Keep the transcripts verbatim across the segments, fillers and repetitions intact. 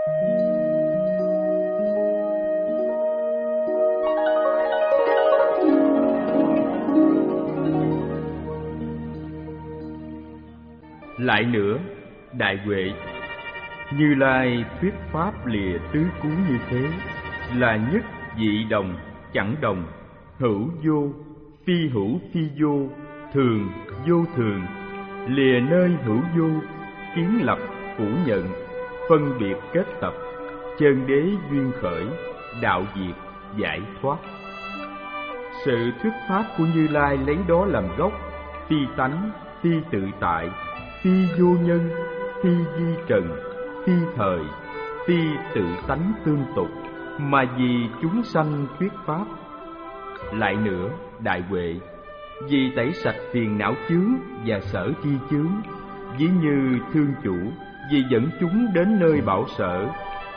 Lại nữa, đại huệ, Như Lai thuyết pháp lìa tứ cú như thế, là nhất dị đồng, chẳng đồng, hữu vô, phi hữu phi vô, thường vô thường, lìa nơi hữu vô, kiến lập phủ nhận, phân biệt kết tập, chân đế duyên khởi, đạo diệt giải thoát. Sự thuyết pháp của Như Lai lấy đó làm gốc, phi tánh, phi tự tại, phi vô nhân, phi di trần, phi thời, phi tự tánh tương tục, mà vì chúng sanh thuyết pháp. Lại nữa, đại huệ, vì tẩy sạch phiền não chướng và sở chi chướng, ví như thương chủ, vì dẫn chúng đến nơi bảo sở,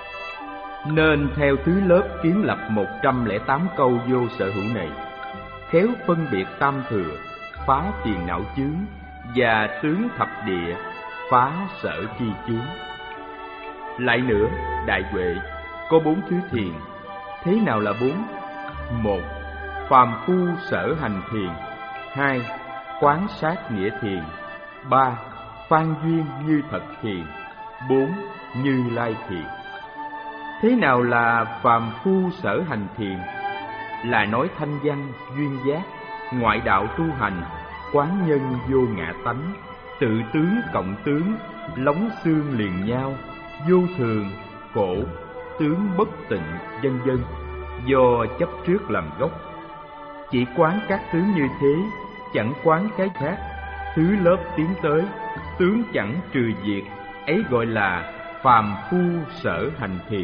nên theo thứ lớp kiến lập một trăm lẻ tám câu vô sở hữu này, khéo phân biệt tam thừa, phá phiền não chướng, và tướng thập địa, phá sở chi chướng. Lại nữa, đại huệ, có bốn thứ thiền. Thế nào là bốn? Một, phàm phu sở hành thiền. Hai, quán sát nghĩa thiền. Ba, phan duyên như thật thiền. Bốn, Như Lai thiền. Thế nào là phàm phu sở hành thiền? Là nói thanh văn, duyên giác, ngoại đạo tu hành, quán nhân vô ngã tánh, tự tướng cộng tướng, lóng xương liền nhau, vô thường, khổ, tướng bất tịnh, vân vân, do chấp trước làm gốc. Chỉ quán các tướng như thế, chẳng quán cái khác, thứ lớp tiến tới, tướng chẳng trừ diệt, ấy gọi là phàm phu sở hành thiền.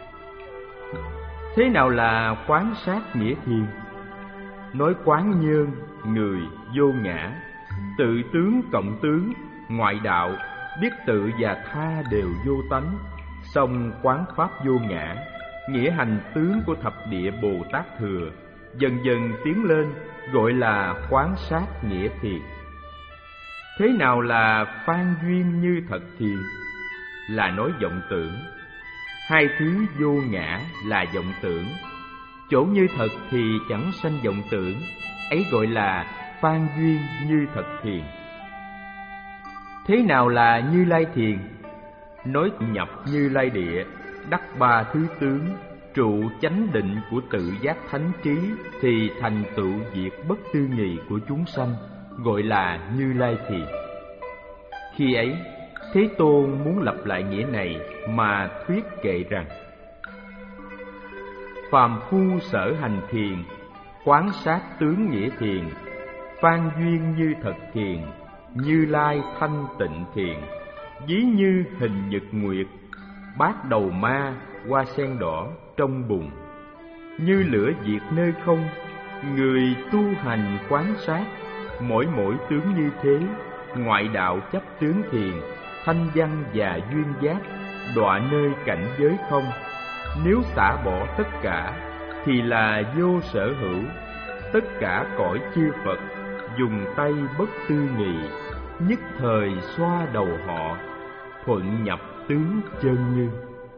Thế nào là quán sát nghĩa thiền? Nói quán nhân, người, vô ngã, tự tướng cộng tướng, ngoại đạo, biết tự và tha đều vô tánh, song quán pháp vô ngã, nghĩa hành tướng của thập địa Bồ Tát thừa, dần dần tiến lên, gọi là quán sát nghĩa thiền. Thế nào là phan duyên như thật thiền? Là nói vọng tưởng. Hai thứ vô ngã là vọng tưởng, chỗ như thật thì chẳng sanh vọng tưởng, ấy gọi là phan duyên như thật thiền. Thế nào là Như Lai thiền? Nói nhập Như Lai địa, đắc ba thứ tướng, trụ chánh định của tự giác thánh trí, thì thành tựu diệt bất tư nghì của chúng sanh, gọi là Như Lai thiền. Khi ấy, Thế Tôn muốn lặp lại nghĩa này mà thuyết kệ rằng: phàm phu sở hành thiền, quán sát tướng nghĩa thiền, phan duyên như thật thiền, Như Lai thanh tịnh thiền, ví như hình nhật nguyệt, bát đầu ma, hoa sen đỏ trong bùn, như lửa diệt nơi không. Người tu hành quán sát, mỗi mỗi tướng như thế, ngoại đạo chấp tướng thiền, thanh văn và duyên giác, đọa nơi cảnh giới không. Nếu xả bỏ tất cả, thì là vô sở hữu, tất cả cõi chư Phật, dùng tay bất tư nghị, nhất thời xoa đầu họ, thuận nhập tướng chân như.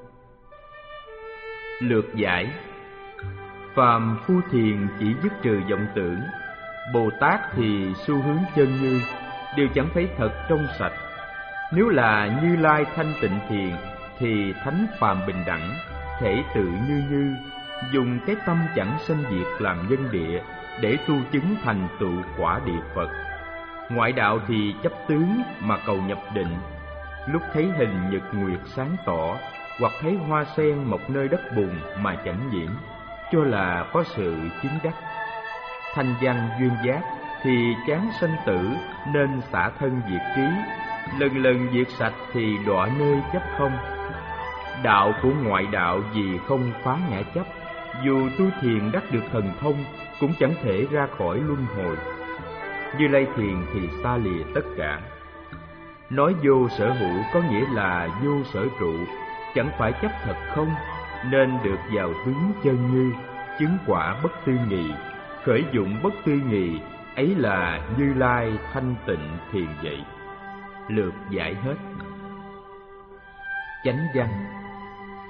Lược giải: phàm phu thiền chỉ dứt trừ vọng tưởng, Bồ Tát thì xu hướng chân như, đều chẳng thấy thật trong sạch. Nếu là Như Lai thanh tịnh thiền, thì thánh phàm bình đẳng, thể tự như như, dùng cái tâm chẳng sanh diệt làm nhân địa, để tu chứng thành tựu quả địa Phật. Ngoại đạo thì chấp tướng mà cầu nhập định, lúc thấy hình nhật nguyệt sáng tỏ, hoặc thấy hoa sen mọc nơi đất bùn mà chẳng nhiễm, cho là có sự chứng đắc. Thanh văn duyên giác thì chán sanh tử, nên xả thân diệt trí, lần lần diệt sạch thì đọa nơi chấp không. Đạo của ngoại đạo vì không phá ngã chấp, dù tu thiền đắc được thần thông, cũng chẳng thể ra khỏi luân hồi. Như Lai thiền thì xa lìa tất cả. Nói vô sở hữu có nghĩa là vô sở trụ, chẳng phải chấp thật không, nên được vào tướng chân như, chứng quả bất tư nghị, khởi dụng bất tư nghị, ấy là Như Lai thanh tịnh thiền vậy. Lược giải hết. Chánh văn: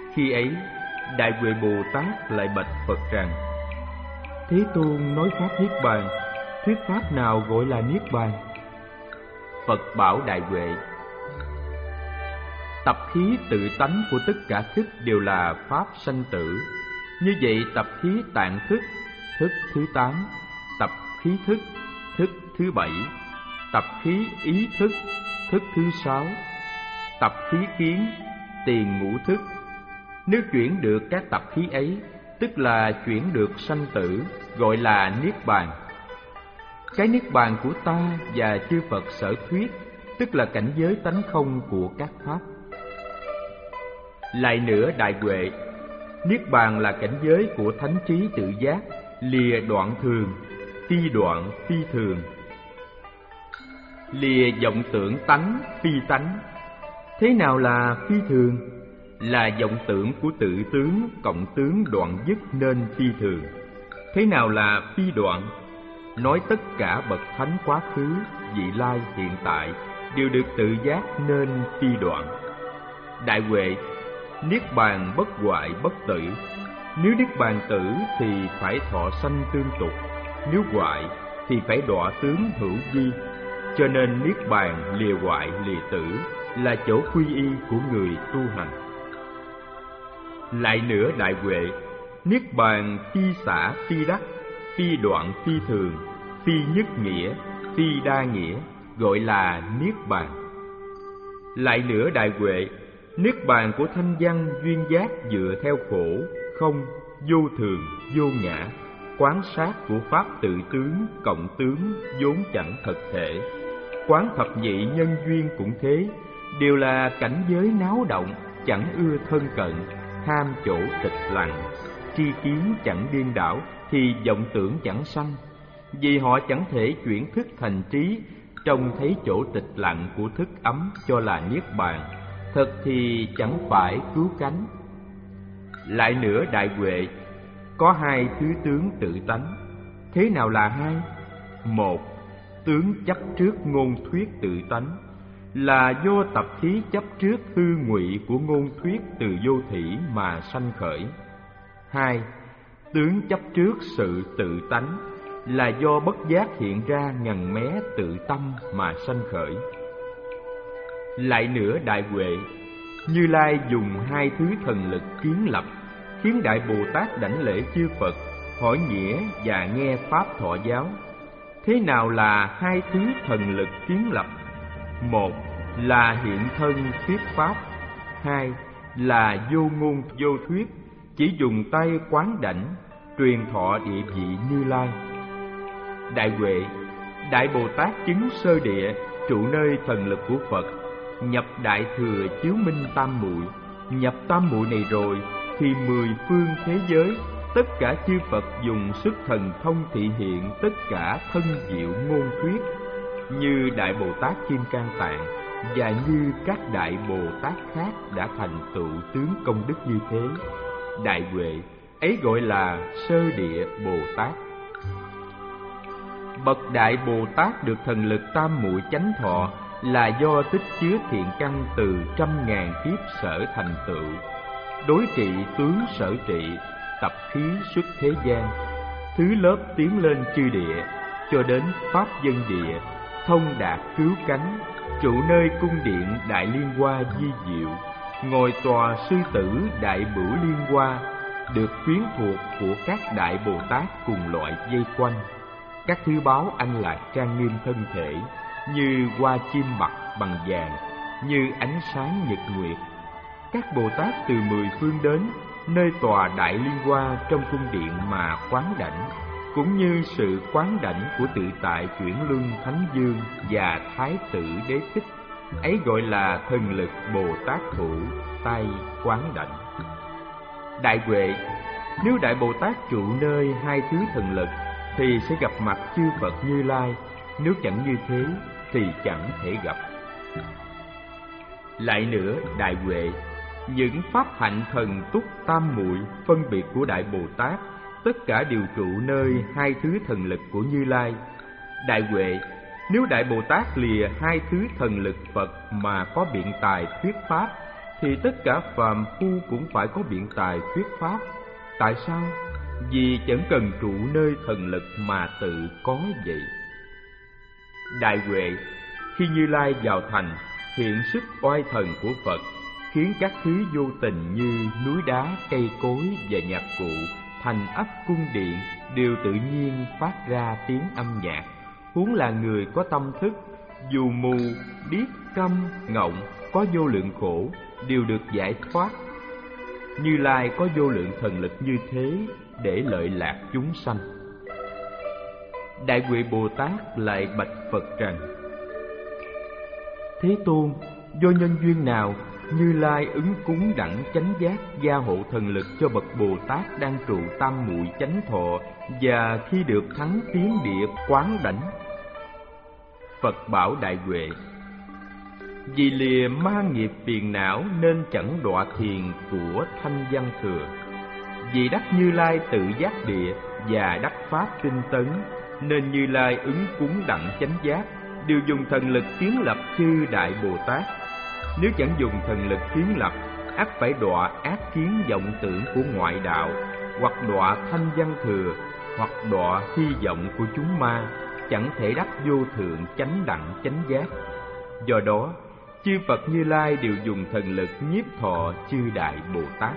Khi ấy, Đại Huệ Bồ Tát lại bạch Phật rằng: Thế Tôn nói pháp Niết Bàn, thuyết pháp nào gọi là Niết Bàn? Phật bảo Đại Huệ: Tập khí tự tánh của tất cả thức đều là pháp sanh tử. Như vậy tập khí tạng thức, thức thứ tám; tập khí thức, thức thứ bảy; tập khí ý thức, thức thứ sáu; tập khí kiến, tiền ngũ thức. Nếu chuyển được các tập khí ấy, tức là chuyển được sanh tử, gọi là Niết Bàn. Cái Niết Bàn của ta và chư Phật sở thuyết, tức là cảnh giới tánh không của các pháp. Lại nữa Đại Huệ, Niết Bàn là cảnh giới của thánh trí tự giác, lìa đoạn thường, phi đoạn phi thường, lìa vọng tưởng tánh phi tánh. Thế nào là phi thường? Là vọng tưởng của tự tướng cộng tướng đoạn dứt nên phi thường. Thế nào là phi đoạn? Nói tất cả bậc thánh quá khứ, vị lai, hiện tại đều được tự giác nên phi đoạn. Đại Huệ, Niết Bàn bất hoại bất tử. Nếu Niết Bàn tử thì phải thọ sanh tương tục, nếu hoại thì phải đọa tướng hữu vi. Cho nên Niết Bàn lìa hoại lìa tử là chỗ quy y của người tu hành. Lại nữa Đại Huệ, Niết Bàn phi xả phi đắc, phi đoạn phi thường, phi nhất nghĩa, phi đa nghĩa, gọi là Niết Bàn. Lại nữa Đại Huệ, Niết Bàn của thanh văn duyên giác dựa theo khổ, không, vô thường, vô ngã, quán sát của pháp tự tướng, cộng tướng, vốn chẳng thật thể. Quán thập nhị nhân duyên cũng thế, đều là cảnh giới náo động, chẳng ưa thân cận, ham chỗ tịch lặng. Tri kiến chẳng điên đảo thì vọng tưởng chẳng sanh, vì họ chẳng thể chuyển thức thành trí, trông thấy chỗ tịch lặng của thức ấm cho là Niết Bàn, thật thì chẳng phải cứu cánh. Lại nữa Đại Huệ, có hai thứ tướng tự tánh. Thế nào là hai? Một, tướng chấp trước ngôn thuyết tự tánh, là do tập khí chấp trước hư ngụy của ngôn thuyết từ vô thỉ mà sanh khởi. Hai, tướng chấp trước sự tự tánh, là do bất giác hiện ra ngần mé tự tâm mà sanh khởi. Lại nữa Đại Huệ, Như Lai dùng hai thứ thần lực kiến lập, khiến Đại Bồ Tát đảnh lễ chư Phật, hỏi nghĩa và nghe pháp thọ giáo. Thế nào là hai thứ thần lực kiến lập? Một là hiện thân thuyết pháp, hai là vô ngôn vô thuyết, chỉ dùng tay quán đảnh, truyền thọ địa vị Như Lai. Đại Huệ, Đại Bồ Tát chứng sơ địa, trụ nơi thần lực của Phật, nhập đại thừa chiếu minh tam muội. Nhập tam muội này rồi thì mười phương thế giới, tất cả chư Phật dùng sức thần thông thị hiện tất cả thân diệu ngôn thuyết, như Đại Bồ Tát Kim Cang Tạng và như các Đại Bồ Tát khác đã thành tựu tướng công đức như thế. Đại Huệ, ấy gọi là sơ địa Bồ Tát. Bậc Đại Bồ Tát được thần lực tam muội chánh thọ, là do tích chứa thiện căn từ trăm ngàn kiếp sở thành tựu, đối trị tướng sở trị, tập khí xuất thế gian, thứ lớp tiến lên chư địa, cho đến pháp dân địa, thông đạt cứu cánh, trụ nơi cung điện Đại Liên Hoa vi diệu, ngồi tòa sư tử Đại Bửu Liên Hoa, được quyến thuộc của các Đại Bồ Tát cùng loại dây quanh. Các thứ báu anh lạc trang nghiêm thân thể, như hoa chim bạc bằng vàng, như ánh sáng nhật nguyệt. Các Bồ Tát từ mười phương đến nơi tòa Đại Liên Hoa trong cung điện mà quán đảnh, cũng như sự quán đảnh của tự tại chuyển luân Thánh Dương và Thái tử Đế Thích, ấy gọi là thần lực Bồ Tát thủ tay quán đảnh. Đại Huệ, nếu Đại Bồ Tát trụ nơi hai thứ thần lực thì sẽ gặp mặt chư Phật Như Lai, nếu chẳng như thế thì chẳng thể gặp. Lại nữa Đại Huệ, những pháp hạnh thần túc tam muội phân biệt của Đại Bồ Tát, tất cả đều trụ nơi hai thứ thần lực của Như Lai. Đại Huệ, nếu Đại Bồ Tát lìa hai thứ thần lực Phật mà có biện tài thuyết pháp, thì tất cả phàm phu cũng phải có biện tài thuyết pháp. Tại sao? Vì chẳng cần trụ nơi thần lực mà tự có vậy. Đại Huệ, khi Như Lai vào thành, hiện sức oai thần của Phật, khiến các thứ vô tình như núi đá, cây cối và nhạc cụ, thành ấp, cung điện đều tự nhiên phát ra tiếng âm nhạc. Huống là người có tâm thức, dù mù, điếc, câm, ngọng, có vô lượng khổ, đều được giải thoát. Như Lai có vô lượng thần lực như thế để lợi lạc chúng sanh. Đại Huệ Bồ Tát lại bạch Phật rằng: Thế Tôn, do nhân duyên nào Như Lai ứng cúng đẳng chánh giác, gia hộ thần lực cho bậc Bồ Tát đang trụ tam muội chánh thọ, và khi được thắng tiến địa quán đảnh? Phật bảo Đại Huệ: Vì lìa ma nghiệp phiền não nên chẳng đọa thiền của Thanh Văn Thừa. Vì đắc Như Lai tự giác địa và đắc pháp tinh tấn, nên Như Lai ứng cúng đặng chánh giác, đều dùng thần lực kiến lập chư Đại Bồ Tát. Nếu chẳng dùng thần lực kiến lập, ắt phải đọa ác kiến vọng tưởng của ngoại đạo, hoặc đọa Thanh Văn Thừa, hoặc đọa hy vọng của chúng ma, chẳng thể đắc vô thượng chánh đặng chánh giác. Do đó, chư Phật Như Lai đều dùng thần lực nhiếp thọ chư Đại Bồ Tát.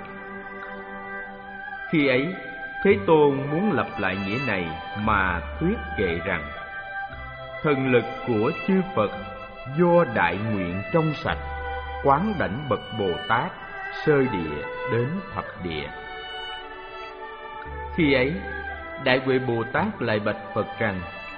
Khi ấy, Thế Tôn muốn lập lại nghĩa này mà thuyết kệ rằng: Thần lực của chư Phật do đại nguyện trong sạch, quán đảnh bậc Bồ Tát, sơ địa đến thập địa. Khi ấy, Đại Huệ Bồ Tát lại bạch Phật rằng: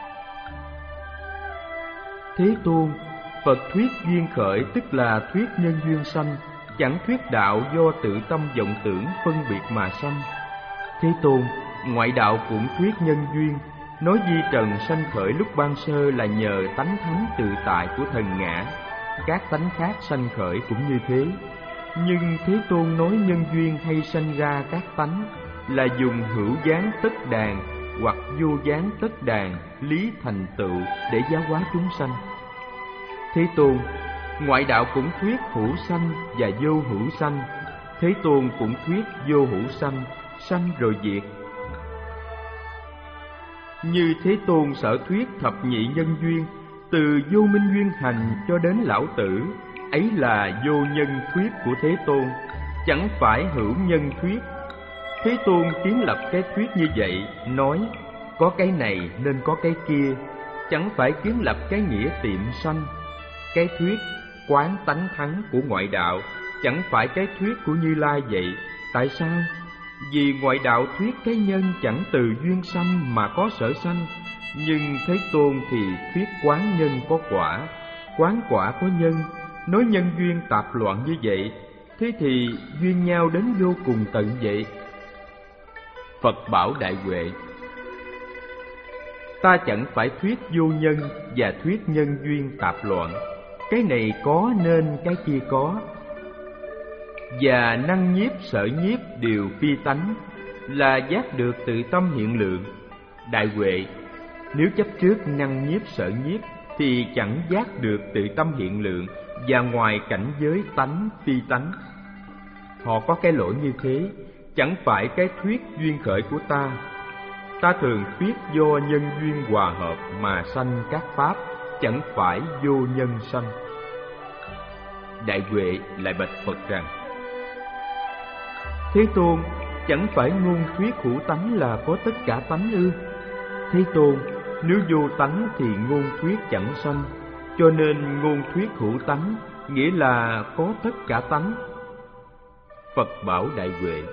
Thế Tôn, Phật thuyết duyên khởi tức là thuyết nhân duyên sanh, chẳng thuyết đạo do tự tâm vọng tưởng phân biệt mà sanh. Thế Tôn, ngoại đạo cũng thuyết nhân duyên, nói di trần sanh khởi lúc ban sơ là nhờ tánh thắng tự tại của thần ngã, các tánh khác sanh khởi cũng như thế. Nhưng Thế Tôn nói nhân duyên hay sanh ra các tánh là dùng hữu dáng tất đàn hoặc vô dáng tất đàn lý thành tựu để giáo hóa chúng sanh. Thế Tôn, ngoại đạo cũng thuyết hữu sanh và vô hữu sanh. Thế Tôn cũng thuyết vô hữu sanh, sanh rồi diệt. Như Thế Tôn sở thuyết thập nhị nhân duyên, từ vô minh duyên hành cho đến lão tử, ấy là vô nhân thuyết của Thế Tôn, chẳng phải hữu nhân thuyết. Thế Tôn kiến lập cái thuyết như vậy, nói có cái này nên có cái kia, chẳng phải kiến lập cái nghĩa tiệm sanh. Cái thuyết quán tánh thắng của ngoại đạo chẳng phải cái thuyết của Như Lai vậy. Tại sao? Vì ngoại đạo thuyết cái nhân chẳng từ duyên sanh mà có sở sanh, nhưng Thế Tôn thì thuyết quán nhân có quả, quán quả có nhân, nói nhân duyên tạp loạn như vậy, thế thì duyên nhau đến vô cùng tận vậy. Phật bảo Đại Huệ: Ta chẳng phải thuyết vô nhân và thuyết nhân duyên tạp loạn, cái này có nên cái kia có, và năng nhiếp sở nhiếp đều phi tánh, là giác được tự tâm hiện lượng. Đại Huệ, nếu chấp trước năng nhiếp sở nhiếp thì chẳng giác được tự tâm hiện lượng và ngoài cảnh giới tánh phi tánh. Họ có cái lỗi như thế, chẳng phải cái thuyết duyên khởi của ta. Ta thường thuyết do nhân duyên hòa hợp mà sanh các pháp, chẳng phải vô nhân sanh. Đại Huệ lại bạch Phật rằng: Thế Tôn, chẳng phải ngôn thuyết hữu tánh là có tất cả tánh ư? Thế Tôn, nếu vô tánh thì ngôn thuyết chẳng sanh, cho nên ngôn thuyết hữu tánh nghĩa là có tất cả tánh. Phật bảo Đại Huệ: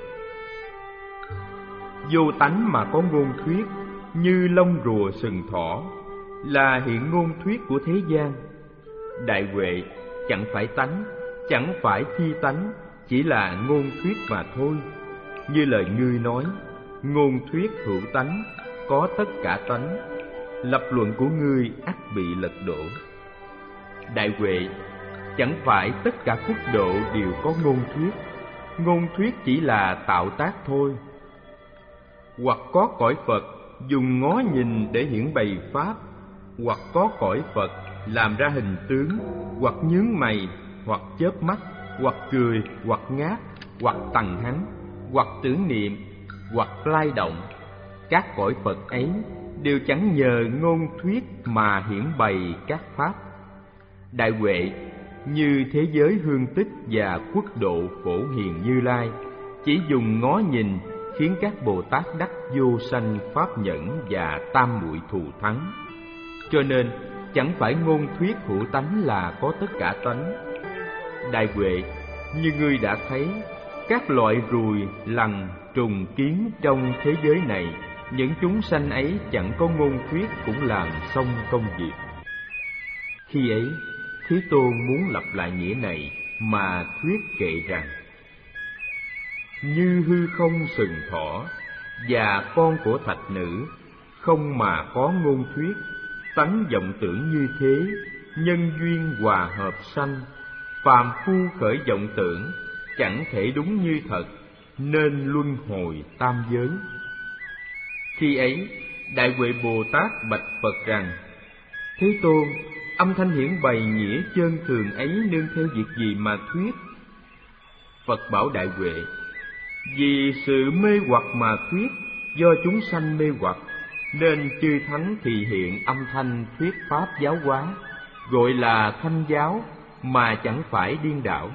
Vô tánh mà có ngôn thuyết, như lông rùa sừng thỏ, là hiện ngôn thuyết của thế gian. Đại Huệ, chẳng phải tánh, chẳng phải phi tánh, chỉ là ngôn thuyết mà thôi. Như lời ngươi nói, ngôn thuyết hữu tánh, có tất cả tánh, lập luận của ngươi ắt bị lật đổ. Đại Huệ, chẳng phải tất cả quốc độ đều có ngôn thuyết, ngôn thuyết chỉ là tạo tác thôi. Hoặc có cõi Phật dùng ngó nhìn để hiển bày pháp, hoặc có cõi Phật làm ra hình tướng, hoặc nhướng mày, hoặc chớp mắt, hoặc cười, hoặc ngáp, hoặc tằng hắn, hoặc tưởng niệm, hoặc lai động. Các cõi Phật ấy đều chẳng nhờ ngôn thuyết mà hiển bày các pháp. Đại Huệ, như thế giới hương tích và quốc độ Phổ Hiền Như Lai, chỉ dùng ngó nhìn khiến các Bồ Tát đắc vô sanh pháp nhẫn và tam muội thù thắng. Cho nên chẳng phải ngôn thuyết hữu tánh là có tất cả tánh. Đại Huệ, như ngươi đã thấy, các loại ruồi, lằn, trùng, kiến trong thế giới này, những chúng sanh ấy chẳng có ngôn thuyết cũng làm xong công việc. Khi ấy, Thế Tôn muốn lặp lại nghĩa này mà thuyết kệ rằng: như hư không sừng thỏ và con của thạch nữ, không mà có ngôn thuyết, tánh vọng tưởng như thế, nhân duyên hòa hợp sanh, phàm phu khởi vọng tưởng, chẳng thể đúng như thật, nên luân hồi tam giới. Khi ấy, Đại Huệ Bồ Tát bạch Phật rằng: Thế Tôn, âm thanh hiển bày nghĩa chân thường ấy nương theo việc gì mà thuyết? Phật bảo Đại Huệ: vì sự mê hoặc mà thuyết, do chúng sanh mê hoặc, nên chư thánh thì hiện âm thanh thuyết pháp giáo hóa, gọi là thanh giáo, mà chẳng phải điên đảo.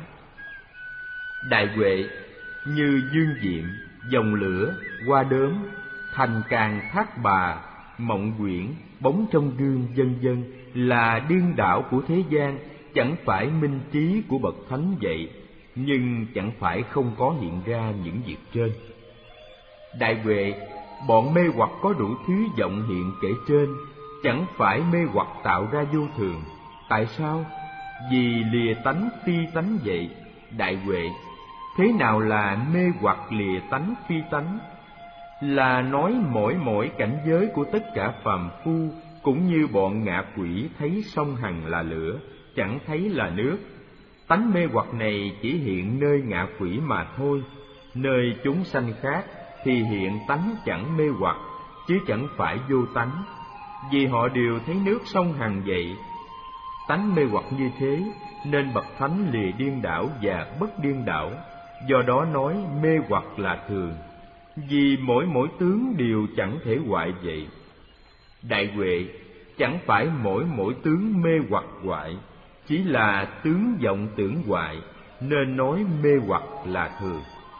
Đại Huệ, như dương diệm, dòng lửa, hoa đốm, thành càng thác bà, mộng quyển, bóng trong gương, vân vân là điên đảo của thế gian, chẳng phải minh trí của bậc thánh vậy, nhưng chẳng phải không có hiện ra những việc trên. Đại Huệ, bọn mê hoặc có đủ thứ vọng hiện kể trên, chẳng phải mê hoặc tạo ra vô thường. Tại sao? Vì lìa tánh phi tánh vậy. Đại Huệ, thế nào là mê hoặc lìa tánh phi tánh? Là nói mỗi mỗi cảnh giới của tất cả phàm phu, cũng như bọn ngạ quỷ thấy sông Hằng là lửa, chẳng thấy là nước. Tánh mê hoặc này chỉ hiện nơi ngạ quỷ mà thôi, nơi chúng sanh khác thì hiện tánh chẳng mê hoặc, chứ chẳng phải vô tánh, vì họ đều thấy nước sông Hằng vậy. Tánh mê hoặc như thế, nên bậc thánh lìa điên đảo và bất điên đảo, do đó nói mê hoặc là thường, vì mỗi mỗi tướng đều chẳng thể hoại vậy. Đại Huệ, chẳng phải mỗi mỗi tướng mê hoặc hoại, chỉ là tướng vọng tưởng hoại, nên nói mê hoặc là thường.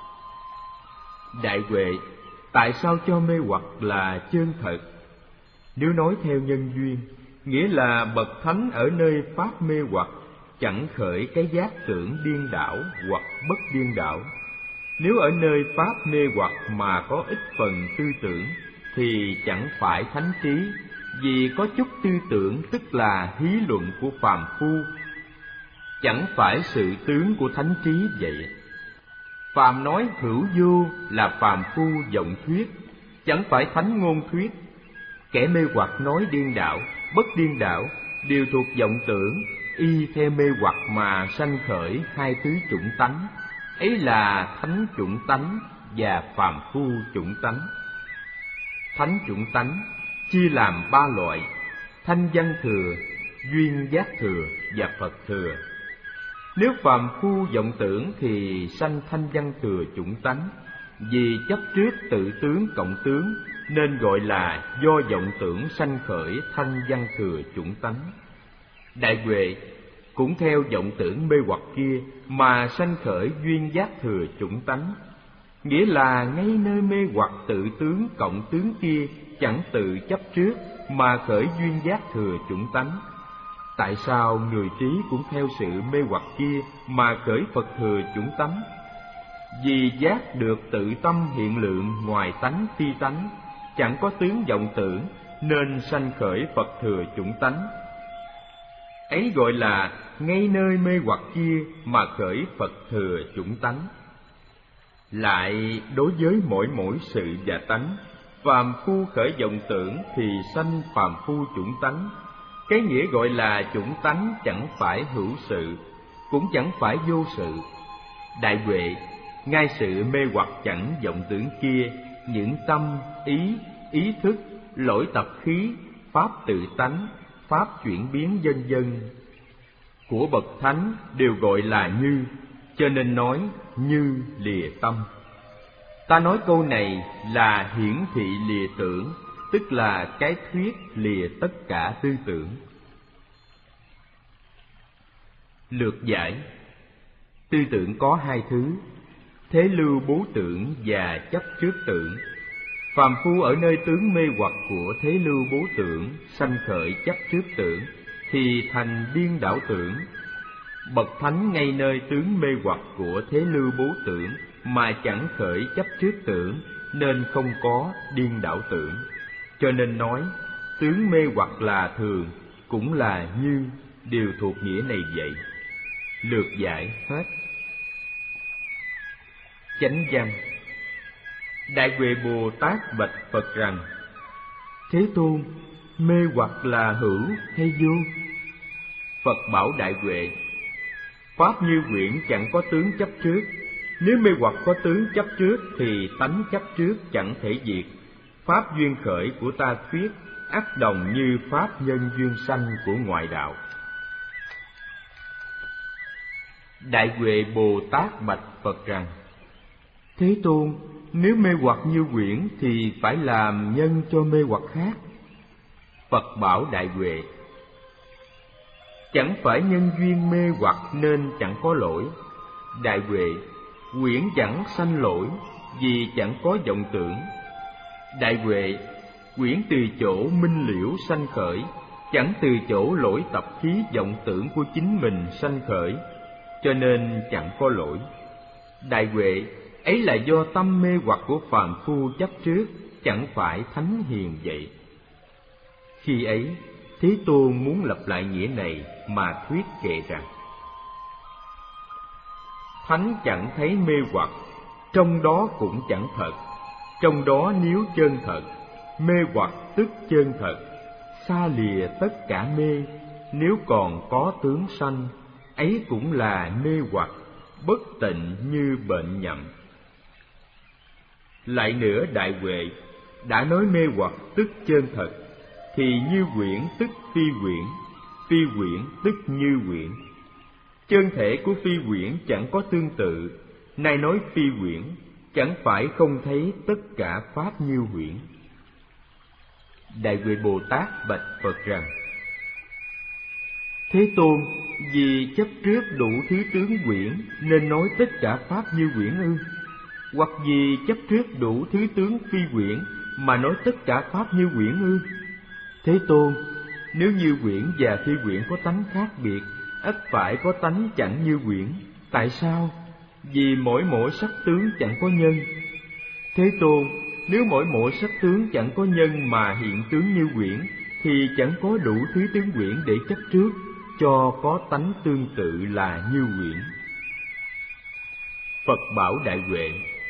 Đại Huệ, tại sao cho mê hoặc là chân thật? Nếu nói theo nhân duyên, nghĩa là bậc thánh ở nơi pháp mê hoặc chẳng khởi cái giác tưởng điên đảo hoặc bất điên đảo. Nếu ở nơi pháp mê hoặc mà có ít phần tư tưởng thì chẳng phải thánh trí, vì có chút tư tưởng tức là hí luận của phàm phu, chẳng phải sự tướng của thánh trí vậy. Phàm nói hữu vô là phàm phu vọng thuyết, chẳng phải thánh ngôn thuyết. Kẻ mê hoặc nói điên đảo, bất điên đảo đều thuộc vọng tưởng, y theo mê hoặc mà sanh khởi hai thứ chủng tánh, ấy là thánh chủng tánh và phàm phu chủng tánh. Thánh chủng tánh chia làm ba loại: thanh văn thừa, duyên giác thừa và Phật thừa. Nếu phàm phu vọng tưởng thì sanh thanh văn thừa chủng tánh, vì chấp trước tự tướng cộng tướng, nên gọi là do vọng tưởng sanh khởi thanh văn thừa chủng tánh. Đại Huệ, cũng theo vọng tưởng mê hoặc kia mà sanh khởi duyên giác thừa chủng tánh, nghĩa là ngay nơi mê hoặc tự tướng cộng tướng kia chẳng tự chấp trước mà khởi duyên giác thừa chủng tánh. Tại sao người trí cũng theo sự mê hoặc kia mà khởi Phật thừa chủng tánh? Vì giác được tự tâm hiện lượng ngoài tánh phi tánh, chẳng có tướng vọng tưởng, nên sanh khởi Phật thừa chủng tánh. Ấy gọi là ngay nơi mê hoặc kia mà khởi Phật thừa chủng tánh. Lại đối với mỗi mỗi sự và tánh, phàm phu khởi vọng tưởng thì sanh phàm phu chủng tánh. Cái nghĩa gọi là chủng tánh chẳng phải hữu sự, cũng chẳng phải vô sự. Đại Huệ, ngay sự mê hoặc chẳng vọng tưởng kia, những tâm, ý, ý thức, lỗi tập khí, pháp tự tánh, pháp chuyển biến vân vân của bậc thánh đều gọi là như, cho nên nói như lìa tâm. Ta nói câu này là hiển thị lìa tưởng, tức là cái thuyết lìa tất cả tư tưởng. Lược giải: tư tưởng có hai thứ: thế lưu bố tưởng và chấp trước tưởng. Phàm phu ở nơi tướng mê hoặc của thế lưu bố tưởng sanh khởi chấp trước tưởng thì thành điên đảo tưởng. Bậc thánh ngay nơi tướng mê hoặc của thế lưu bố tưởng mà chẳng khởi chấp trước tưởng nên không có điên đảo tưởng. Cho nên nói tướng mê hoặc là thường, cũng là như, đều thuộc nghĩa này vậy. Lược giải hết. Chánh văn: Đại Huệ Bồ Tát bạch Phật rằng: Thế Tôn, mê hoặc là hữu hay vô? Phật bảo Đại Huệ: Pháp như quyển chẳng có tướng chấp trước. Nếu mê hoặc có tướng chấp trước thì tánh chấp trước chẳng thể diệt. Pháp duyên khởi của ta thuyết ắt đồng như pháp nhân duyên sanh của ngoại đạo. Đại Huệ Bồ Tát bạch Phật rằng: Thế Tôn, nếu mê hoặc như quyển thì phải làm nhân cho mê hoặc khác. Phật bảo Đại Huệ: Chẳng phải nhân duyên mê hoặc nên chẳng có lỗi. Đại Huệ, quyển chẳng sanh lỗi vì chẳng có vọng tưởng. Đại Huệ, quyển từ chỗ minh liễu sanh khởi, chẳng từ chỗ lỗi tập khí vọng tưởng của chính mình sanh khởi, cho nên chẳng có lỗi. Đại Huệ, ấy là do tâm mê hoặc của phàm phu chấp trước, chẳng phải thánh hiền vậy. Khi ấy, Thế Tôn muốn lặp lại nghĩa này mà thuyết kệ rằng: Thánh chẳng thấy mê hoặc, trong đó cũng chẳng thật. Trong đó nếu chân thật, mê hoặc tức chân thật. Xa lìa tất cả mê, nếu còn có tướng sanh, ấy cũng là mê hoặc, bất tịnh như bệnh nhậm. Lại nữa Đại Huệ, đã nói mê hoặc tức chân thật, thì như quyển tức phi quyển, phi quyển tức như quyển. Chân thể của phi quyển chẳng có tương tự, nay nói phi quyển, chẳng phải không thấy tất cả pháp như huyễn. Đại Huệ Bồ Tát bạch Phật rằng: Thế Tôn, vì chấp trước đủ thứ tướng quyển nên nói tất cả pháp như quyển ư? Hoặc vì chấp trước đủ thứ tướng phi quyển mà nói tất cả pháp như quyển ư? Thế Tôn, nếu như quyển và phi quyển có tánh khác biệt, ắt phải có tánh chẳng như quyển. Tại sao? Vì mỗi mỗi sắc tướng chẳng có nhân. Thế Tôn, nếu mỗi mỗi sắc tướng chẳng có nhân mà hiện tướng như quyển, thì chẳng có đủ thứ tướng quyển để chấp trước, cho có tánh tương tự là như quyển. Phật bảo Đại Huệ: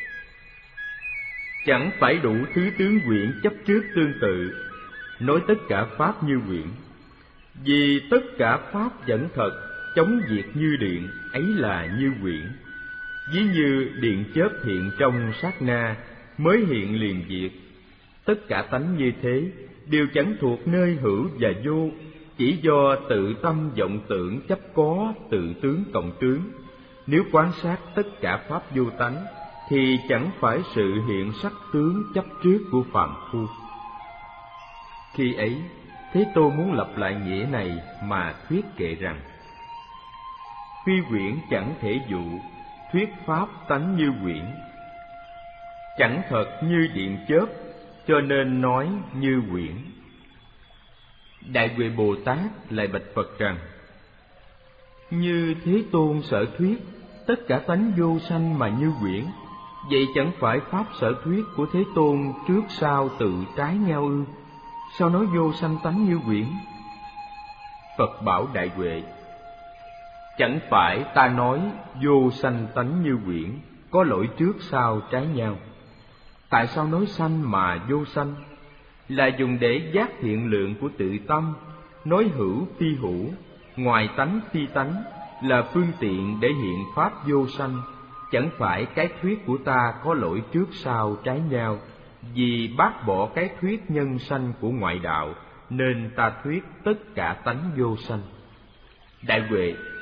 Chẳng phải đủ thứ tướng quyển chấp trước tương tự, nói tất cả pháp như quyển. Vì tất cả pháp vẫn thật, chống diệt như điện, ấy là như quyển. Ví như điện chớp hiện trong sát na, mới hiện liền diệt. Tất cả tánh như thế, đều chẳng thuộc nơi hữu và vô, chỉ do tự tâm vọng tưởng chấp có tự tướng cộng tướng. Nếu quan sát tất cả pháp vô tánh, thì chẳng phải sự hiện sắc tướng chấp trước của phàm phu. Khi ấy, Thế Tôn muốn lặp lại nghĩa này mà thuyết kệ rằng: Phi quyển chẳng thể dụ, thuyết pháp tánh như quyển. Chẳng thật như điện chớp, cho nên nói như quyển. Đại Huệ Bồ Tát lại bạch Phật rằng: Như Thế Tôn sở thuyết, tất cả tánh vô sanh mà như quyển, vậy chẳng phải pháp sở thuyết của Thế Tôn trước sau tự trái nhau ư? Sao nói vô sanh tánh như quyển? Phật bảo Đại Huệ: Chẳng phải ta nói vô sanh tánh như quyển, có lỗi trước sau trái nhau. Tại sao nói sanh mà vô sanh? Là dùng để giác hiện lượng của tự tâm, nói hữu phi hữu, ngoài tánh phi tánh, là phương tiện để hiện pháp vô sanh. Chẳng phải cái thuyết của ta có lỗi trước sau trái nhau, vì bác bỏ cái thuyết nhân sanh của ngoại đạo, nên ta thuyết tất cả tánh vô sanh. Đại Huệ,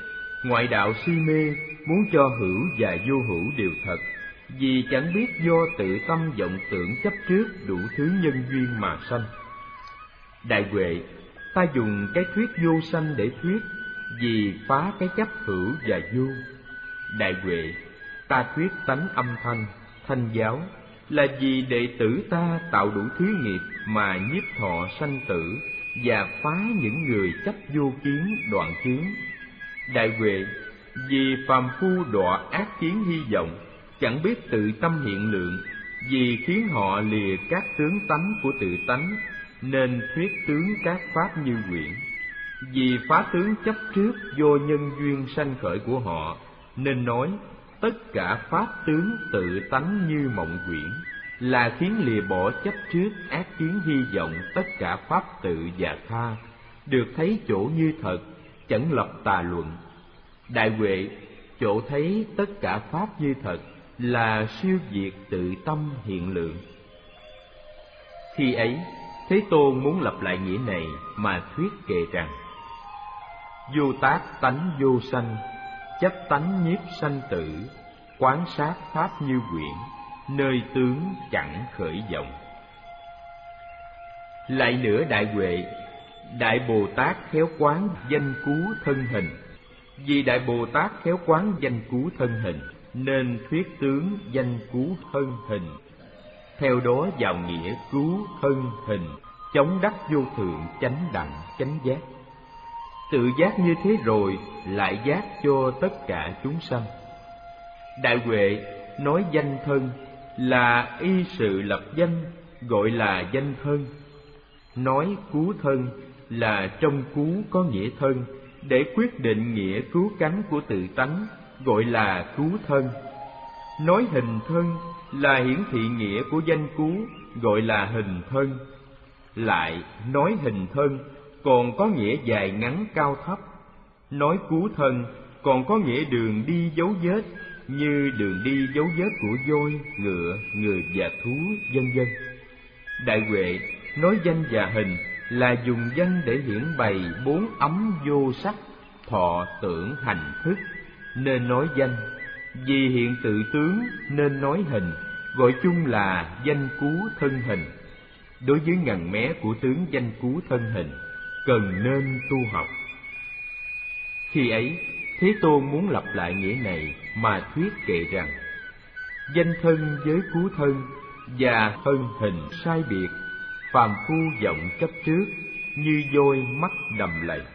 Ngoại đạo si mê muốn cho hữu và vô hữu đều thật, vì chẳng biết do tự tâm vọng tưởng chấp trước đủ thứ nhân duyên mà sanh. Đại Huệ, ta dùng cái thuyết vô sanh để thuyết, vì phá cái chấp hữu và vô. Đại Huệ, ta thuyết tánh âm thanh, thanh giáo, là vì đệ tử ta tạo đủ thứ nghiệp mà nhiếp thọ sanh tử, và phá những người chấp vô kiến đoạn kiến. Đại Huệ, vì phàm phu đọa ác kiến hy vọng, chẳng biết tự tâm hiện lượng, vì khiến họ lìa các tướng tánh của tự tánh, nên thuyết tướng các pháp như quyển. Vì phá tướng chấp trước vô nhân duyên sanh khởi của họ, nên nói tất cả pháp tướng tự tánh như mộng quyển, là khiến lìa bỏ chấp trước ác kiến hy vọng tất cả pháp tự và tha, được thấy chỗ như thật, chẳng lập tà luận. Đại Huệ, chỗ thấy tất cả pháp như thật là siêu diệt tự tâm hiện lượng. Khi ấy, Thế Tôn muốn lặp lại nghĩa này mà thuyết kệ rằng: vô tác tánh vô sanh, chấp tánh nhiếp sanh tử, quán sát pháp như quyển, nơi tướng chẳng khởi vọng. Lại nữa Đại Huệ, Đại Bồ Tát khéo quán danh cú thân hình. Vì Đại Bồ Tát khéo quán danh cú thân hình, nên thuyết tướng danh cú thân hình. Theo đó vào nghĩa cứu thân hình, chống đắc vô thượng chánh đẳng chánh giác. Tự giác như thế rồi, lại giác cho tất cả chúng sanh. Đại Huệ nói danh thân là y sự lập danh, gọi là danh thân. Nói cứu thân là trong cứu có nghĩa thân, để quyết định nghĩa cứu cánh của tự tánh, gọi là cứu thân. Nói hình thân là hiển thị nghĩa của danh cứu, gọi là hình thân. Lại nói hình thân còn có nghĩa dài ngắn cao thấp. Nói cứu thân còn có nghĩa đường đi dấu vết, như đường đi dấu vết của voi, ngựa, người và thú, vân vân. Đại Huệ nói danh và hình là dùng danh để hiển bày bốn ấm vô sắc, thọ, tưởng, hành, thức, nên nói danh. Vì hiện tự tướng nên nói hình, gọi chung là danh cú thân hình. Đối với ngần mé của tướng danh cú thân hình, cần nên tu học. Khi ấy, Thế Tôn muốn lặp lại nghĩa này mà thuyết kệ rằng: danh thân với cú thân và thân hình sai biệt, phàm phu vọng chấp trước, như voi mắt đầm lầy.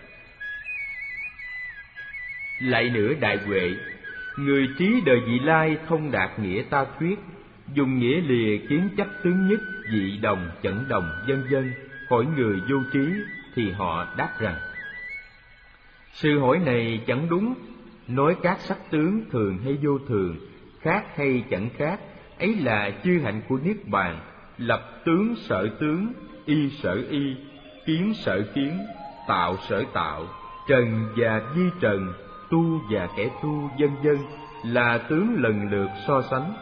Lại nữa Đại Huệ, người trí đời vị lai thông đạt nghĩa ta thuyết, dùng nghĩa lìa kiến chấp tướng nhất, dị đồng, chẩn đồng, vân vân, hỏi người vô trí, thì họ đáp rằng: sự hỏi này chẳng đúng. Nói các sắc tướng thường hay vô thường, khác hay chẳng khác, ấy là chư hạnh của Niết Bàn. Lập tướng sở tướng, y sở y, kiến sở kiến, tạo sở tạo, trần và vi trần, tu và kẻ tu, vân vân, là tướng lần lượt so sánh.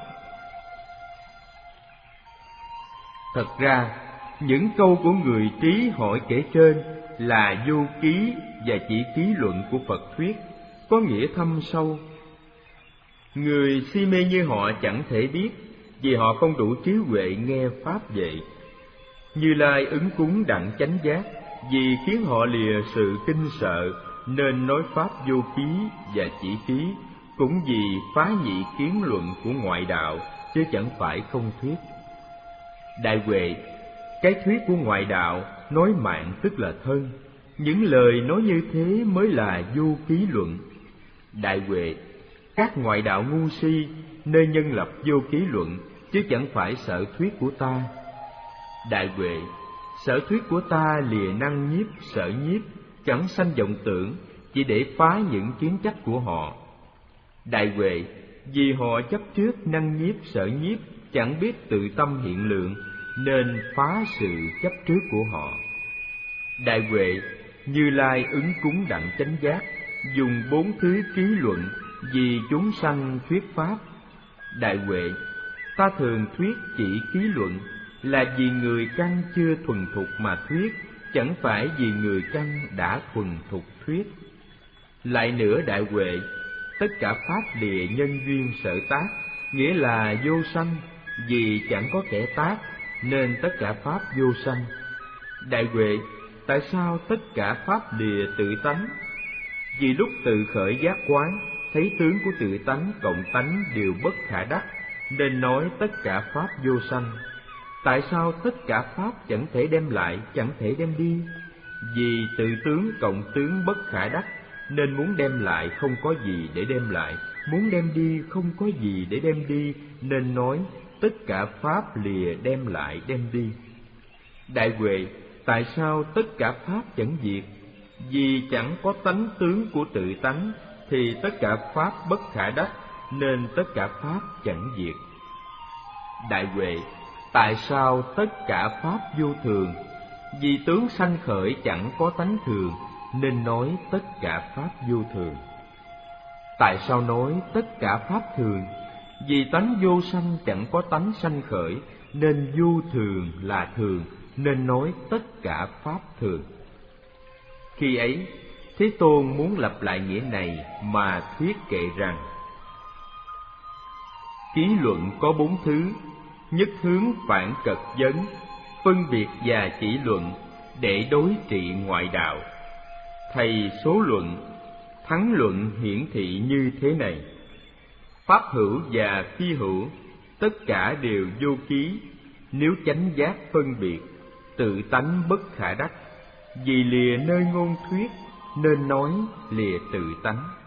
Thật ra, những câu của người trí hỏi kể trên là vô ký và chỉ ký luận của Phật thuyết, có nghĩa thâm sâu. Người si mê như họ chẳng thể biết, vì họ không đủ trí huệ nghe pháp vậy. Như Lai ứng cúng đặng chánh giác, vì khiến họ lìa sự kinh sợ, nên nói pháp vô ký và chỉ ký, cũng vì phá nhị kiến luận của ngoại đạo, chứ chẳng phải không thuyết. Đại Huệ, cái thuyết của ngoại đạo nói mạng tức là thân, những lời nói như thế mới là vô ký luận. Đại Huệ, các ngoại đạo ngu si nơi nhân lập vô ký luận, chứ chẳng phải sở thuyết của ta. Đại Huệ, sở thuyết của ta lìa năng nhiếp sở nhiếp, chẳng sanh vọng tưởng, chỉ để phá những kiến chấp của họ. Đại Huệ, vì họ chấp trước năng nhiếp sở nhiếp, chẳng biết tự tâm hiện lượng, nên phá sự chấp trước của họ. Đại Huệ, Như Lai ứng cúng đặng chánh giác, dùng bốn thứ ký luận, vì chúng sanh thuyết pháp. Đại Huệ, ta thường thuyết chỉ ký luận, là vì người căn chưa thuần thục mà thuyết, chẳng phải vì người căn đã thuần thục thuyết. Lại nữa đại huệ, tất cả pháp lìa nhân duyên sở tác, nghĩa là vô sanh, vì chẳng có kẻ tác nên tất cả pháp vô sanh. Đại huệ, tại sao tất cả pháp lìa tự tánh? Vì lúc tự khởi giác quán, thấy tướng của tự tánh cộng tánh đều bất khả đắc, nên nói tất cả pháp vô sanh. Tại sao tất cả pháp chẳng thể đem lại, chẳng thể đem đi? Vì tự tướng cộng tướng bất khả đắc, nên muốn đem lại không có gì để đem lại, muốn đem đi không có gì để đem đi, nên nói tất cả pháp lìa đem lại đem đi. Đại huệ, tại sao tất cả pháp chẳng diệt? Vì chẳng có tánh tướng của tự tánh, thì tất cả pháp bất khả đắc, nên tất cả pháp chẳng diệt. Đại huệ, tại sao tất cả pháp vô thường? Vì tướng sanh khởi chẳng có tánh thường, nên nói tất cả pháp vô thường. Tại sao nói tất cả pháp thường? Vì tánh vô sanh chẳng có tánh sanh khởi, nên vô thường là thường, nên nói tất cả pháp thường. Khi ấy, Thế Tôn muốn lặp lại nghĩa này mà thuyết kệ rằng: Ký luận có bốn thứ: nhất hướng phản cật vấn, phân biệt và chỉ luận, để đối trị ngoại đạo. Thầy số luận, thắng luận hiển thị như thế này: pháp hữu và phi hữu, tất cả đều vô ký, nếu chánh giác phân biệt, tự tánh bất khả đắc. Vì lìa nơi ngôn thuyết, nên nói lìa tự tánh.